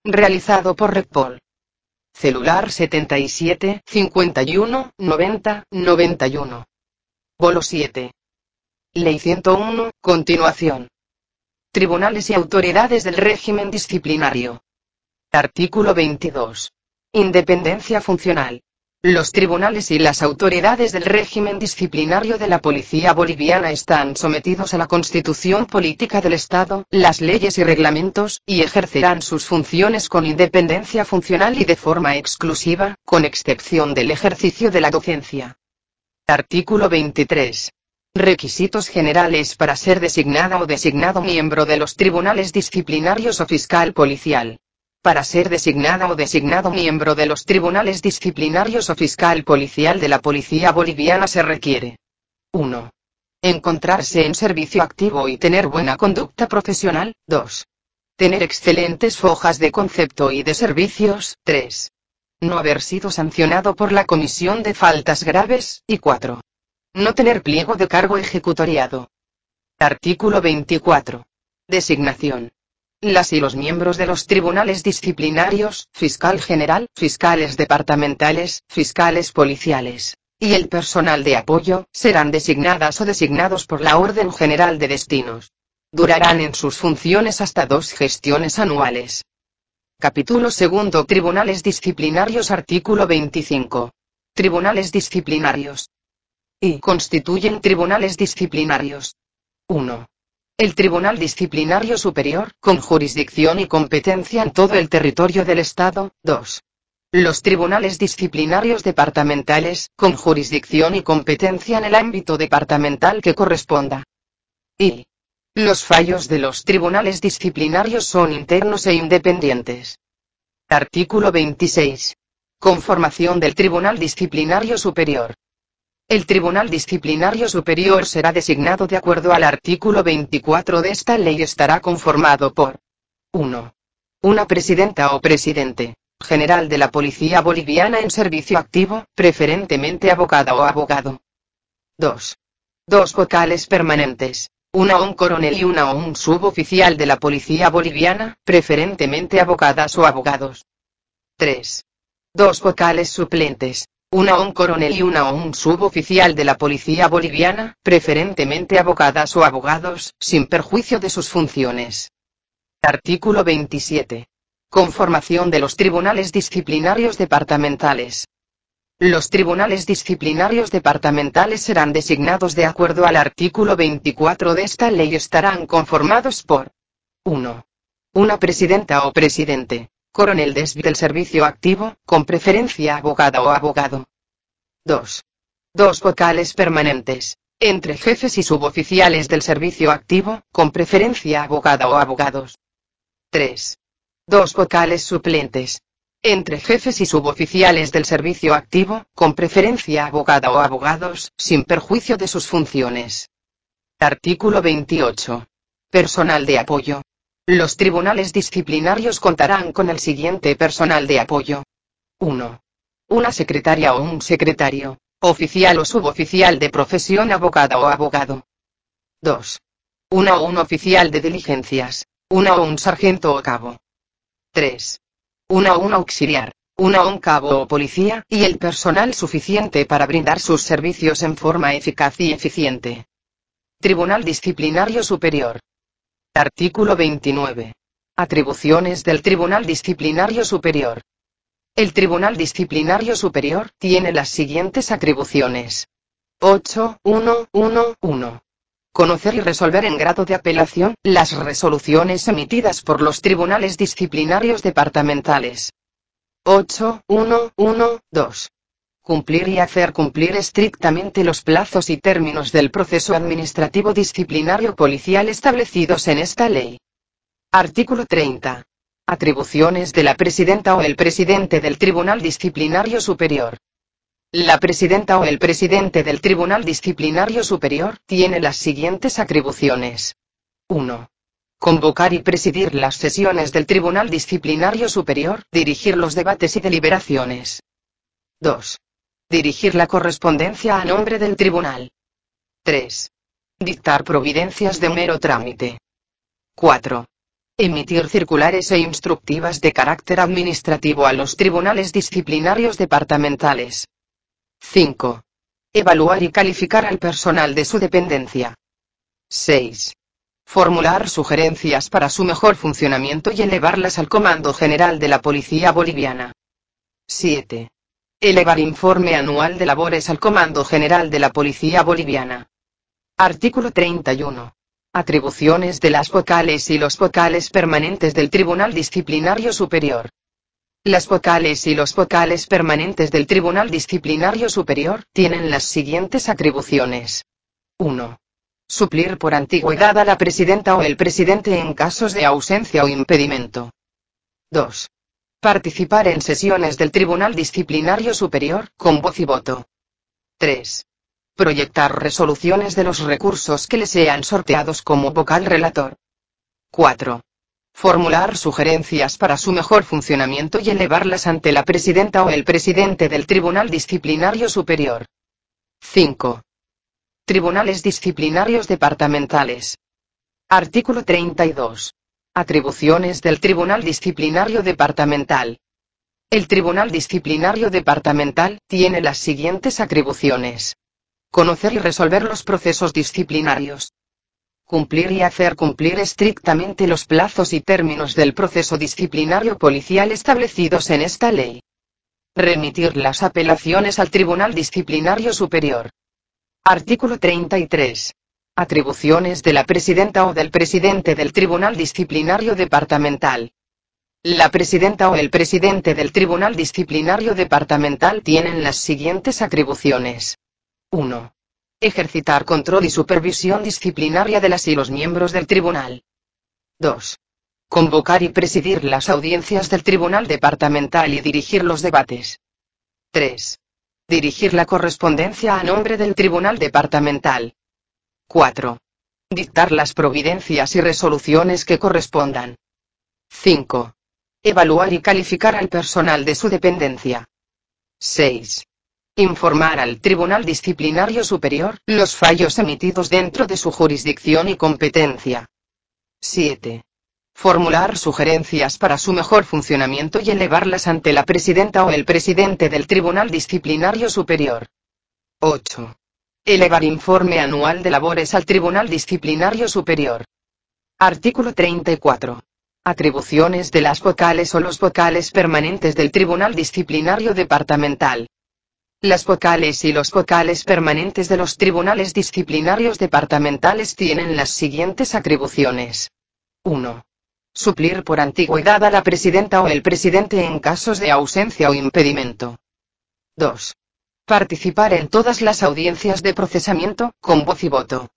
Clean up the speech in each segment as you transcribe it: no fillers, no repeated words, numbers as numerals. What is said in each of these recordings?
Realizado por Repol. Celular 77 51 90 91. Bolo 7. Ley 101, continuación. Tribunales y autoridades del régimen disciplinario. Artículo 22. Independencia funcional. Los tribunales y las autoridades del régimen disciplinario de la policía boliviana están sometidos a la Constitución Política del Estado, las leyes y reglamentos, y ejercerán sus funciones con independencia funcional y de forma exclusiva, con excepción del ejercicio de la docencia. Artículo 23. Requisitos generales para ser designada o designado miembro de los tribunales disciplinarios o fiscal policial. Para ser designada o designado miembro de los tribunales disciplinarios o fiscal policial de la policía boliviana se requiere: 1. Encontrarse en servicio activo y tener buena conducta profesional. 2. Tener excelentes hojas de concepto y de servicios. 3. No haber sido sancionado por la comisión de faltas graves. Y 4. No tener pliego de cargo ejecutoriado. Artículo 24. Designación. Las y los miembros de los tribunales disciplinarios, fiscal general, fiscales departamentales, fiscales policiales, y el personal de apoyo, serán designadas o designados por la Orden General de Destinos. Durarán en sus funciones hasta 2 gestiones anuales. Capítulo 2. Tribunales disciplinarios. Artículo 25. Tribunales disciplinarios. Y constituyen tribunales disciplinarios. 1. El Tribunal Disciplinario Superior, con jurisdicción y competencia en todo el territorio del Estado. 2. Los tribunales disciplinarios departamentales, con jurisdicción y competencia en el ámbito departamental que corresponda. Y los fallos de los tribunales disciplinarios son internos e independientes. Artículo 26. Conformación del Tribunal Disciplinario Superior. El Tribunal Disciplinario Superior será designado de acuerdo al artículo 24 de esta ley y estará conformado por: 1. Una presidenta o presidente general de la Policía Boliviana en servicio activo, preferentemente abogada o abogado. 2. Dos vocales permanentes, una o un coronel y una o un suboficial de la Policía Boliviana, preferentemente abogadas o abogados. 3. Dos vocales suplentes, una o un coronel y una o un suboficial de la Policía Boliviana, preferentemente abogadas o abogados, sin perjuicio de sus funciones. Artículo 27. Conformación de los tribunales disciplinarios departamentales. Los tribunales disciplinarios departamentales serán designados de acuerdo al artículo 24 de esta ley y estarán conformados por: 1. Una presidenta o presidente, coronel del servicio activo, con preferencia abogada o abogado. 2. Dos vocales permanentes, entre jefes y suboficiales del servicio activo, con preferencia abogada o abogados. 3. Dos vocales suplentes, entre jefes y suboficiales del servicio activo, con preferencia abogada o abogados, sin perjuicio de sus funciones. Artículo 28. Personal de apoyo. Los tribunales disciplinarios contarán con el siguiente personal de apoyo. 1. Una secretaria o un secretario, oficial o suboficial de profesión abogada o abogado. 2. Una o un oficial de diligencias, una o un sargento o cabo. 3. Una o un auxiliar, una o un cabo o policía, y el personal suficiente para brindar sus servicios en forma eficaz y eficiente. Tribunal Disciplinario Superior. Artículo 29. Atribuciones del Tribunal Disciplinario Superior. El Tribunal Disciplinario Superior tiene las siguientes atribuciones. 8.1.1.1. Conocer y resolver en grado de apelación las resoluciones emitidas por los tribunales disciplinarios departamentales. 8.1.1.2. Cumplir y hacer cumplir estrictamente los plazos y términos del proceso administrativo disciplinario policial establecidos en esta ley. Artículo 30. Atribuciones de la presidenta o el presidente del Tribunal Disciplinario Superior. La presidenta o el presidente del Tribunal Disciplinario Superior tiene las siguientes atribuciones. 1. Convocar y presidir las sesiones del Tribunal Disciplinario Superior, dirigir los debates y deliberaciones. 2. Dirigir la correspondencia a nombre del tribunal. 3. Dictar providencias de mero trámite. 4. Emitir circulares e instructivas de carácter administrativo a los tribunales disciplinarios departamentales. 5. Evaluar y calificar al personal de su dependencia. 6. Formular sugerencias para su mejor funcionamiento y elevarlas al Comando General de la Policía Boliviana. 7. Elevar informe anual de labores al Comando General de la Policía Boliviana. Artículo 31. Atribuciones de las vocales y los vocales permanentes del Tribunal Disciplinario Superior. Las vocales y los vocales permanentes del Tribunal Disciplinario Superior tienen las siguientes atribuciones. 1. Suplir por antigüedad a la presidenta o el presidente en casos de ausencia o impedimento. 2. Participar en sesiones del Tribunal Disciplinario Superior, con voz y voto. 3. Proyectar resoluciones de los recursos que le sean sorteados como vocal relator. 4. Formular sugerencias para su mejor funcionamiento y elevarlas ante la presidenta o el presidente del Tribunal Disciplinario Superior. 5. Tribunales disciplinarios departamentales. Artículo 32. Atribuciones del Tribunal Disciplinario Departamental. El Tribunal Disciplinario Departamental tiene las siguientes atribuciones. Conocer y resolver los procesos disciplinarios. Cumplir y hacer cumplir estrictamente los plazos y términos del proceso disciplinario policial establecidos en esta ley. Remitir las apelaciones al Tribunal Disciplinario Superior. Artículo 33. Atribuciones de la presidenta o del presidente del Tribunal Disciplinario Departamental. La presidenta o el presidente del Tribunal Disciplinario Departamental tienen las siguientes atribuciones. 1. Ejercitar control y supervisión disciplinaria de las y los miembros del tribunal. 2. Convocar y presidir las audiencias del Tribunal Departamental y dirigir los debates. 3. Dirigir la correspondencia a nombre del Tribunal Departamental. 4. Dictar las providencias y resoluciones que correspondan. 5. Evaluar y calificar al personal de su dependencia. 6. Informar al Tribunal Disciplinario Superior los fallos emitidos dentro de su jurisdicción y competencia. 7. Formular sugerencias para su mejor funcionamiento y elevarlas ante la presidenta o el presidente del Tribunal Disciplinario Superior. 8. Elevar informe anual de labores al Tribunal Disciplinario Superior. Artículo 34. Atribuciones de las vocales o los vocales permanentes del Tribunal Disciplinario Departamental. Las vocales y los vocales permanentes de los tribunales disciplinarios departamentales tienen las siguientes atribuciones. 1. Suplir por antigüedad a la presidenta o el presidente en casos de ausencia o impedimento. 2. Participar en todas las audiencias de procesamiento, con voz y voto.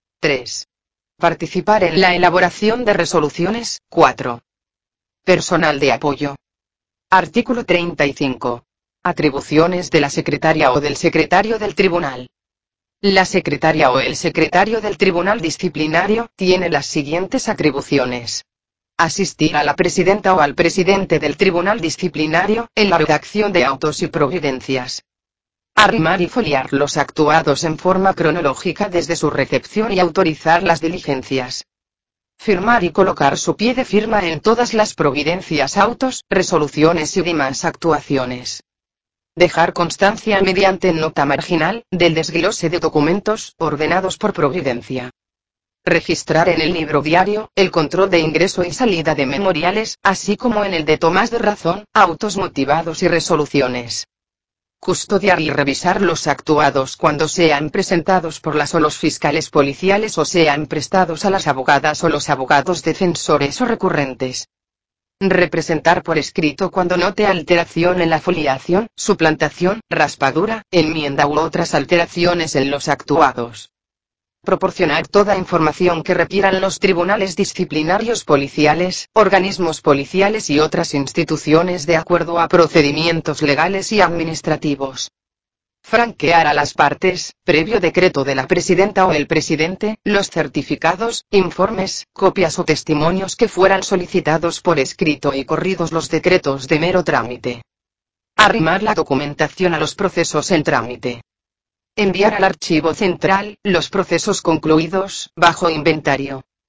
3. Participar en la elaboración de resoluciones. 4. Personal de apoyo. Artículo 35. Atribuciones de la secretaria o del secretario del tribunal. La secretaria o el secretario del tribunal disciplinario tiene las siguientes atribuciones. Asistir a la presidenta o al presidente del tribunal disciplinario en la redacción de autos y providencias. Armar y foliar los actuados en forma cronológica desde su recepción y autorizar las diligencias. Firmar y colocar su pie de firma en todas las providencias, autos, resoluciones y demás actuaciones. Dejar constancia mediante nota marginal del desglose de documentos ordenados por providencia. Registrar en el libro diario el control de ingreso y salida de memoriales, así como en el de tomas de razón, autos motivados y resoluciones. Custodiar y revisar los actuados cuando sean presentados por las o los fiscales policiales o sean prestados a las abogadas o los abogados defensores o recurrentes. Representar por escrito cuando note alteración en la foliación, suplantación, raspadura, enmienda u otras alteraciones en los actuados. Proporcionar toda información que requieran los tribunales disciplinarios policiales, organismos policiales y otras instituciones de acuerdo a procedimientos legales y administrativos. Franquear a las partes, previo decreto de la presidenta o el presidente, los certificados, informes, copias o testimonios que fueran solicitados por escrito y corridos los decretos de mero trámite. Arrimar la documentación a los procesos en trámite. Enviar al archivo central los procesos concluidos, bajo inventario.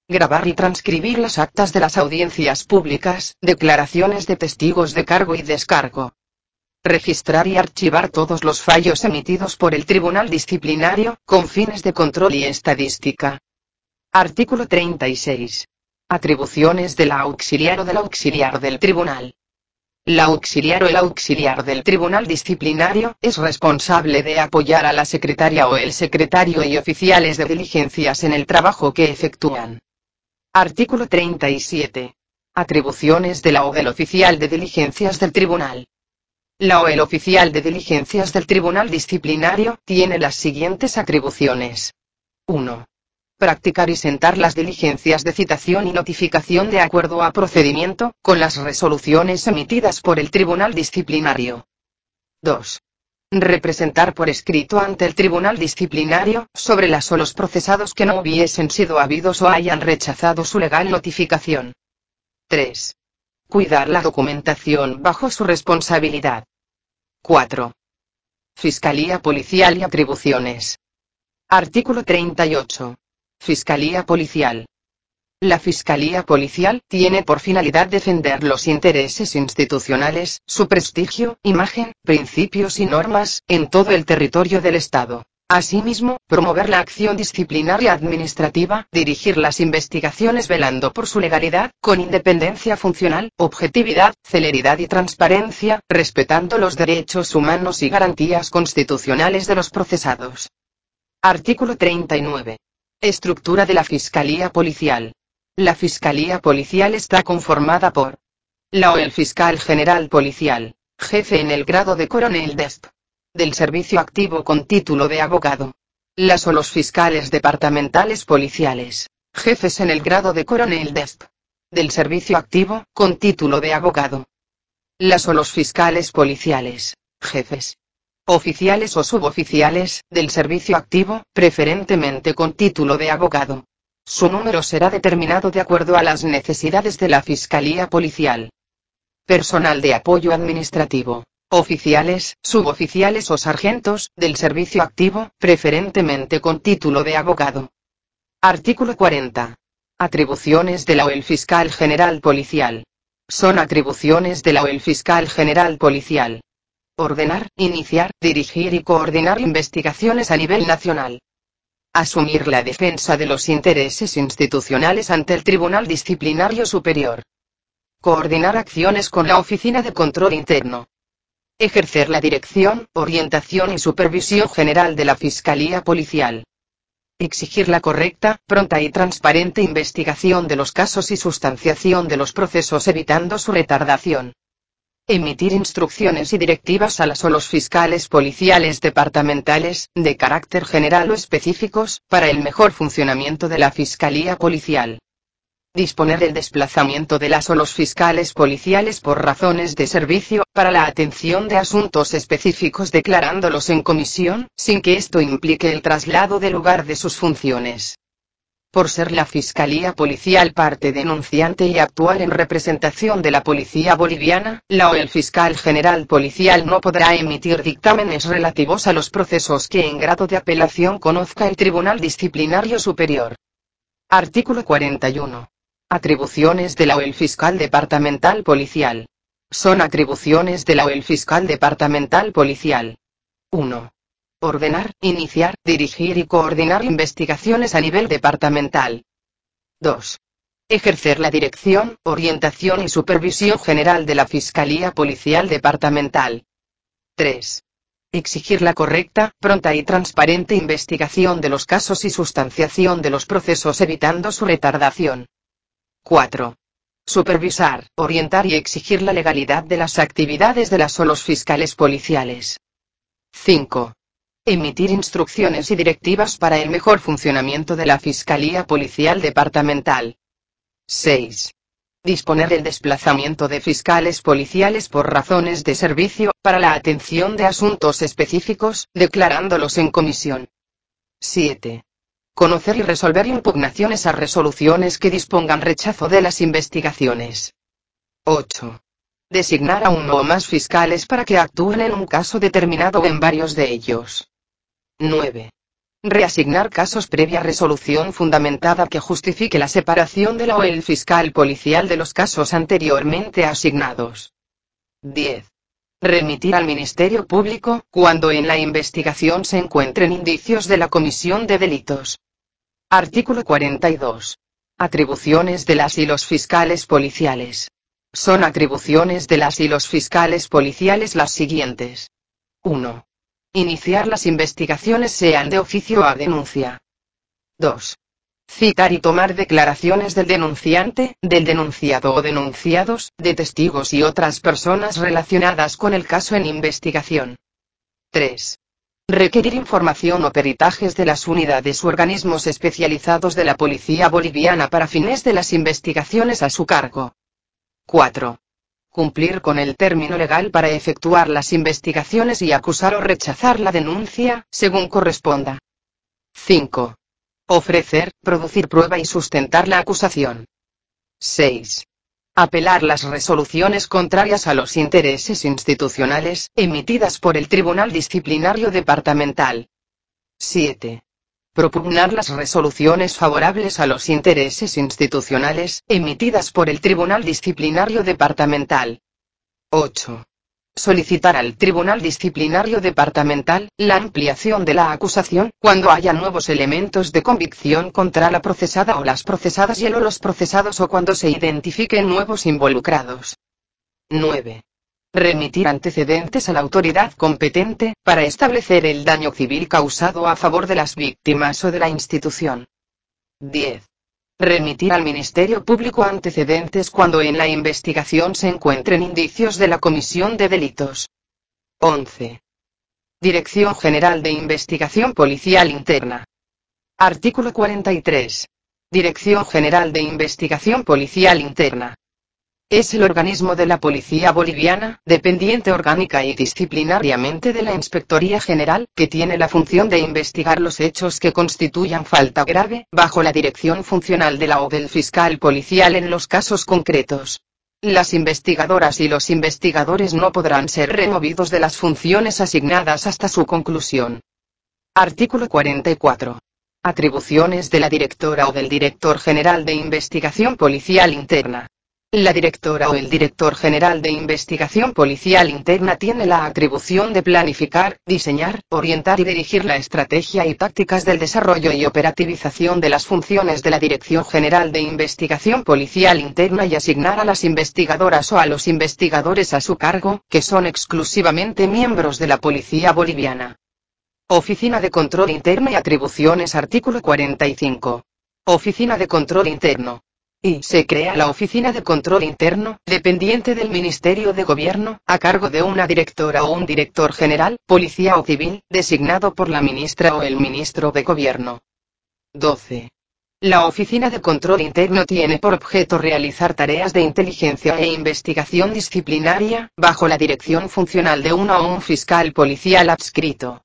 Grabar y transcribir las actas de las audiencias públicas, declaraciones de testigos de cargo y descargo. Registrar y archivar todos los fallos emitidos por el Tribunal Disciplinario, con fines de control y estadística. Artículo 36. Atribuciones del auxiliar o del auxiliar del tribunal. La auxiliar o el auxiliar del Tribunal Disciplinario es responsable de apoyar a la secretaria o el secretario y oficiales de diligencias en el trabajo que efectúan. Artículo 37. Atribuciones de la o del oficial de diligencias del tribunal. La o el oficial de diligencias del Tribunal Disciplinario tiene las siguientes atribuciones. 1. Practicar y sentar las diligencias de citación y notificación de acuerdo a procedimiento, con las resoluciones emitidas por el Tribunal Disciplinario. 2. Representar por escrito ante el Tribunal Disciplinario, sobre las o los procesados que no hubiesen sido habidos o hayan rechazado su legal notificación. 3. Cuidar la documentación bajo su responsabilidad. 4. Fiscalía Policial y atribuciones. Artículo 38. Fiscalía Policial. La Fiscalía Policial tiene por finalidad defender los intereses institucionales, su prestigio, imagen, principios y normas, en todo el territorio del Estado. Asimismo, promover la acción disciplinaria administrativa, dirigir las investigaciones velando por su legalidad, con independencia funcional, objetividad, celeridad y transparencia, respetando los derechos humanos y garantías constitucionales de los procesados. Artículo 39. Estructura de la Fiscalía Policial. La Fiscalía Policial está conformada por la o el Fiscal General Policial, jefe en el grado de coronel DESP, del servicio activo con título de abogado. Las o los fiscales departamentales policiales, jefes en el grado de coronel DESP, del servicio activo, con título de abogado. Las o los fiscales policiales, jefes, oficiales o suboficiales, del servicio activo, preferentemente con título de abogado. Su número será determinado de acuerdo a las necesidades de la Fiscalía Policial. Personal de apoyo administrativo, oficiales, suboficiales o sargentos, del servicio activo, preferentemente con título de abogado. Artículo 40. Atribuciones de la o el Fiscal General Policial. Son atribuciones de la o el Fiscal General Policial: ordenar, iniciar, dirigir y coordinar investigaciones a nivel nacional. Asumir la defensa de los intereses institucionales ante el Tribunal Disciplinario Superior. Coordinar acciones con la Oficina de Control Interno. Ejercer la dirección, orientación y supervisión general de la Fiscalía Policial. Exigir la correcta, pronta y transparente investigación de los casos y sustanciación de los procesos evitando su retardación. Emitir instrucciones y directivas a las o los fiscales policiales departamentales, de carácter general o específicos, para el mejor funcionamiento de la Fiscalía Policial. Disponer el desplazamiento de las o los fiscales policiales por razones de servicio, para la atención de asuntos específicos declarándolos en comisión, sin que esto implique el traslado de lugar de sus funciones. Por ser la Fiscalía Policial parte denunciante y actuar en representación de la Policía Boliviana, la o el Fiscal General Policial no podrá emitir dictámenes relativos a los procesos que en grado de apelación conozca el Tribunal Disciplinario Superior. Artículo 41. Atribuciones de la o el Fiscal Departamental Policial. Son atribuciones de la o el Fiscal Departamental Policial: 1. Ordenar, iniciar, dirigir y coordinar investigaciones a nivel departamental. 2. Ejercer la dirección, orientación y supervisión general de la Fiscalía Policial Departamental. 3. Exigir la correcta, pronta y transparente investigación de los casos y sustanciación de los procesos evitando su retardación. 4. Supervisar, orientar y exigir la legalidad de las actividades de las o los fiscales policiales. 5. Emitir instrucciones y directivas para el mejor funcionamiento de la Fiscalía Policial Departamental. 6. Disponer el desplazamiento de fiscales policiales por razones de servicio, para la atención de asuntos específicos, declarándolos en comisión. 7. Conocer y resolver impugnaciones a resoluciones que dispongan rechazo de las investigaciones. 8. Designar a uno o más fiscales para que actúen en un caso determinado o en varios de ellos. 9. Reasignar casos previa resolución fundamentada que justifique la separación de la o el fiscal policial de los casos anteriormente asignados. 10. Remitir al Ministerio Público, cuando en la investigación se encuentren indicios de la comisión de delitos. Artículo 42. Atribuciones de las y los fiscales policiales. Son atribuciones de las y los fiscales policiales las siguientes. 1. Iniciar las investigaciones sean de oficio o a denuncia. 2. Citar y tomar declaraciones del denunciante, del denunciado o denunciados, de testigos y otras personas relacionadas con el caso en investigación. 3. Requerir información o peritajes de las unidades u organismos especializados de la Policía Boliviana para fines de las investigaciones a su cargo. 4. Cumplir con el término legal para efectuar las investigaciones y acusar o rechazar la denuncia, según corresponda. 5. Ofrecer, producir prueba y sustentar la acusación. 6. Apelar las resoluciones contrarias a los intereses institucionales, emitidas por el Tribunal Disciplinario Departamental. 7. Propugnar las resoluciones favorables a los intereses institucionales, emitidas por el Tribunal Disciplinario Departamental. 8. Solicitar al Tribunal Disciplinario Departamental la ampliación de la acusación, cuando haya nuevos elementos de convicción contra la procesada o las procesadas y o los procesados o cuando se identifiquen nuevos involucrados. 9. Remitir antecedentes a la autoridad competente, para establecer el daño civil causado a favor de las víctimas o de la institución. 10. Remitir al Ministerio Público antecedentes cuando en la investigación se encuentren indicios de la comisión de delitos. 11. Dirección General de Investigación Policial Interna. Artículo 43. Dirección General de Investigación Policial Interna. Es el organismo de la Policía Boliviana, dependiente orgánica y disciplinariamente de la Inspectoría General, que tiene la función de investigar los hechos que constituyan falta grave, bajo la dirección funcional de la o del fiscal policial en los casos concretos. Las investigadoras y los investigadores no podrán ser removidos de las funciones asignadas hasta su conclusión. Artículo 44. Atribuciones de la directora o del director general de Investigación Policial Interna. La directora o el director general de Investigación Policial Interna tiene la atribución de planificar, diseñar, orientar y dirigir la estrategia y tácticas del desarrollo y operativización de las funciones de la Dirección General de Investigación Policial Interna y asignar a las investigadoras o a los investigadores a su cargo, que son exclusivamente miembros de la Policía Boliviana. Oficina de Control Interno y Atribuciones. Artículo 45. Oficina de Control Interno. Y se crea la Oficina de Control Interno, dependiente del Ministerio de Gobierno, a cargo de una directora o un director general, policía o civil, designado por la ministra o el ministro de Gobierno. 12. La Oficina de Control Interno tiene por objeto realizar tareas de inteligencia e investigación disciplinaria, bajo la dirección funcional de uno o un fiscal policial adscrito.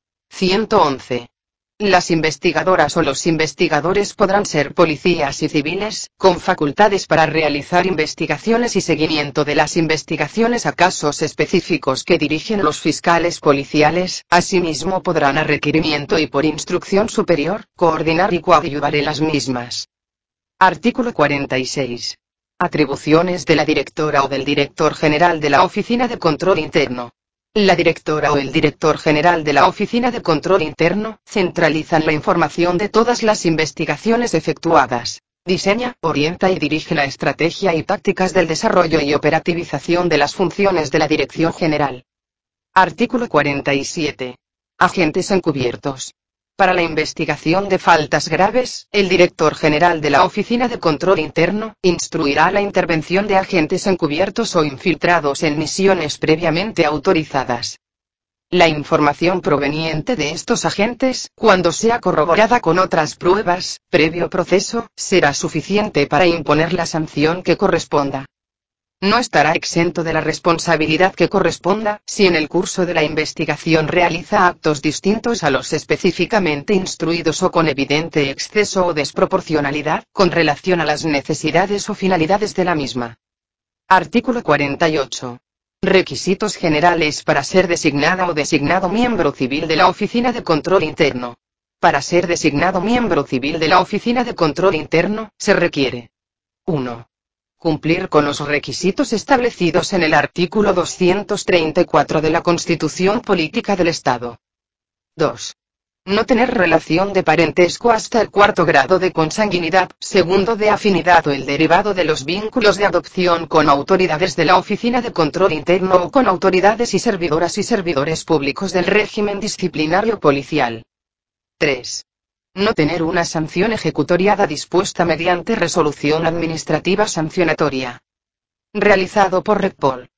111. Las investigadoras o los investigadores podrán ser policías y civiles, con facultades para realizar investigaciones y seguimiento de las investigaciones a casos específicos que dirigen los fiscales policiales. Asimismo podrán a requerimiento y por instrucción superior, coordinar y coadyuvar en las mismas. Artículo 46. Atribuciones de la directora o del director general de la Oficina de Control Interno. La directora o el director general de la Oficina de Control Interno centralizan la información de todas las investigaciones efectuadas. Diseña, orienta y dirige la estrategia y tácticas del desarrollo y operativización de las funciones de la Dirección General. Artículo 47. Agentes encubiertos. Para la investigación de faltas graves, el director general de la Oficina de Control Interno instruirá la intervención de agentes encubiertos o infiltrados en misiones previamente autorizadas. La información proveniente de estos agentes, cuando sea corroborada con otras pruebas, previo proceso, será suficiente para imponer la sanción que corresponda. No estará exento de la responsabilidad que corresponda, si en el curso de la investigación realiza actos distintos a los específicamente instruidos o con evidente exceso o desproporcionalidad, con relación a las necesidades o finalidades de la misma. Artículo 48. Requisitos generales para ser designada o designado miembro civil de la Oficina de Control Interno. Para ser designado miembro civil de la Oficina de Control Interno, se requiere 1. Cumplir con los requisitos establecidos en el artículo 234 de la Constitución Política del Estado. 2. No tener relación de parentesco hasta el cuarto grado de consanguinidad, segundo de afinidad o el derivado de los vínculos de adopción con autoridades de la Oficina de Control Interno o con autoridades y servidoras y servidores públicos del régimen disciplinario policial. 3. No tener una sanción ejecutoriada dispuesta mediante resolución administrativa sancionatoria. Realizado por Repol.